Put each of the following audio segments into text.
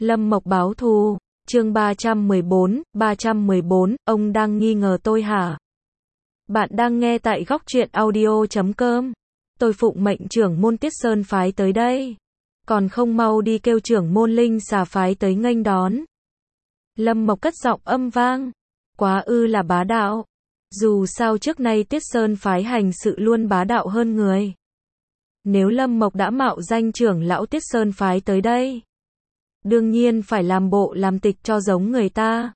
Lâm Mộc báo thù, chương 314, ông đang nghi ngờ tôi hả? Bạn đang nghe tại Góc Truyện Audio.com. Tôi phụng mệnh trưởng môn Tiết Sơn phái tới đây. Còn không mau đi kêu trưởng môn Linh Xà phái tới nghênh đón. Lâm Mộc cất giọng âm vang. Quá ư là bá đạo. Dù sao trước nay Tiết Sơn phái hành sự luôn bá đạo hơn người. Nếu Lâm Mộc đã mạo danh trưởng lão Tiết Sơn phái tới đây, đương nhiên phải làm bộ làm tịch cho giống người ta.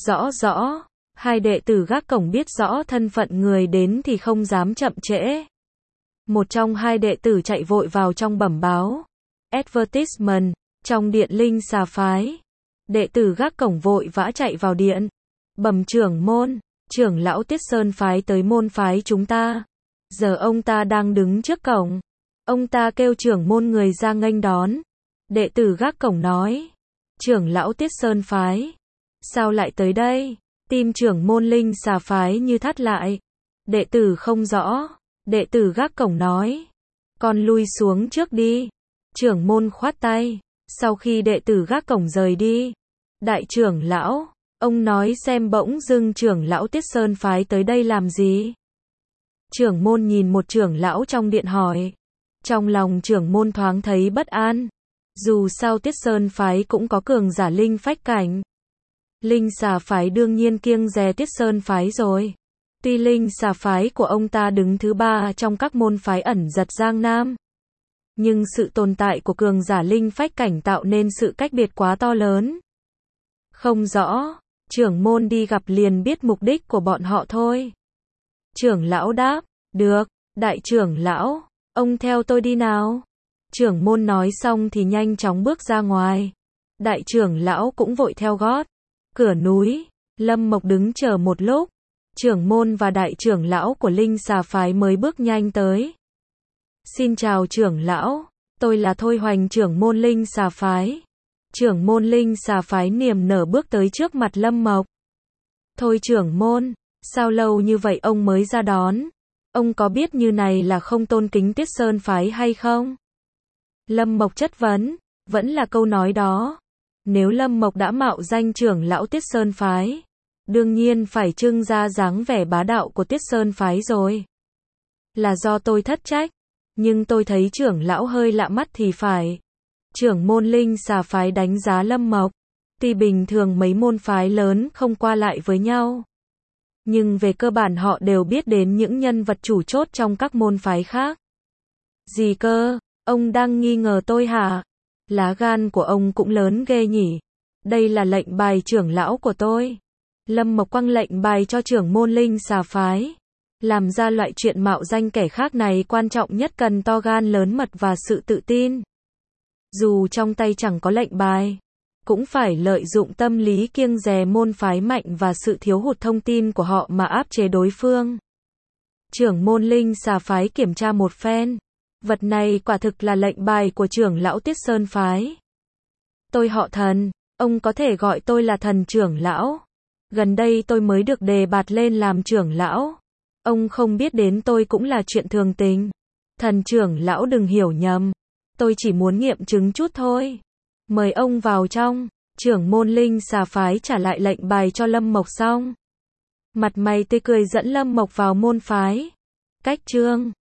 Rõ, hai đệ tử gác cổng biết rõ thân phận người đến thì không dám chậm trễ. Một trong hai đệ tử chạy vội vào trong bẩm báo. Advertisement, trong điện Linh Xà phái. Đệ tử gác cổng vội vã chạy vào điện. Bẩm trưởng môn, trưởng lão Tiết Sơn phái tới môn phái chúng ta. Giờ ông ta đang đứng trước cổng. Ông ta kêu trưởng môn người ra nghênh đón. Đệ tử gác cổng nói. Trưởng lão Tiết Sơn phái. Sao lại tới đây? Tim trưởng môn Linh Xà phái như thắt lại. Đệ tử không rõ. Đệ tử gác cổng nói. Con lui xuống trước đi. Trưởng môn khoát tay. Sau khi đệ tử gác cổng rời đi. Đại trưởng lão, ông nói xem bỗng dưng trưởng lão Tiết Sơn phái tới đây làm gì? Trưởng môn nhìn một trưởng lão trong điện hỏi. Trong lòng trưởng môn thoáng thấy bất an. Dù sao Tiết Sơn phái cũng có cường giả linh phách cảnh. Linh Xà phái đương nhiên kiêng dè Tiết Sơn phái rồi. Tuy Linh Xà phái của ông ta đứng thứ 3 trong các môn phái ẩn giật Giang Nam, nhưng sự tồn tại của cường giả linh phách cảnh tạo nên sự cách biệt quá to lớn. Không rõ, trưởng môn đi gặp liền biết mục đích của bọn họ thôi. Trưởng lão đáp, được, đại trưởng lão, ông theo tôi đi nào. Trưởng môn nói xong thì nhanh chóng bước ra ngoài. Đại trưởng lão cũng vội theo gót. Cửa núi, Lâm Mộc đứng chờ một lúc. Trưởng môn và đại trưởng lão của Linh Xà phái mới bước nhanh tới. Xin chào trưởng lão, tôi là Thôi Hoành trưởng môn Linh Xà phái. Trưởng môn Linh Xà phái niềm nở bước tới trước mặt Lâm Mộc. Thôi trưởng môn, sao lâu như vậy ông mới ra đón? Ông có biết như này là không tôn kính Tiết Sơn phái hay không? Lâm Mộc chất vấn, vẫn là câu nói đó. Nếu Lâm Mộc đã mạo danh trưởng lão Tiết Sơn phái, đương nhiên phải trưng ra dáng vẻ bá đạo của Tiết Sơn phái rồi. Là do tôi thất trách, nhưng tôi thấy trưởng lão hơi lạ mắt thì phải. Trưởng môn Linh Xà phái đánh giá Lâm Mộc. Tuy bình thường mấy môn phái lớn không qua lại với nhau, nhưng về cơ bản họ đều biết đến những nhân vật chủ chốt trong các môn phái khác. Gì cơ? Ông đang nghi ngờ tôi hả? Lá gan của ông cũng lớn ghê nhỉ. Đây là lệnh bài trưởng lão của tôi. Lâm Mộc quăng lệnh bài cho trưởng môn Linh Xà phái. Làm ra loại chuyện mạo danh kẻ khác này quan trọng nhất cần to gan lớn mật và sự tự tin. Dù trong tay chẳng có lệnh bài, cũng phải lợi dụng tâm lý kiêng dè môn phái mạnh và sự thiếu hụt thông tin của họ mà áp chế đối phương. Trưởng môn Linh Xà phái kiểm tra một phen. Vật này quả thực là lệnh bài của trưởng lão Tiết Sơn phái. Tôi họ Thần, ông có thể gọi tôi là Thần trưởng lão. Gần đây tôi mới được đề bạt lên làm trưởng lão. Ông không biết đến tôi cũng là chuyện thường tình. Thần trưởng lão đừng hiểu nhầm. Tôi chỉ muốn nghiệm chứng chút thôi. Mời ông vào trong. Trưởng môn Linh Xà phái trả lại lệnh bài cho Lâm Mộc xong. Mặt mày tươi cười dẫn Lâm Mộc vào môn phái. Cách chương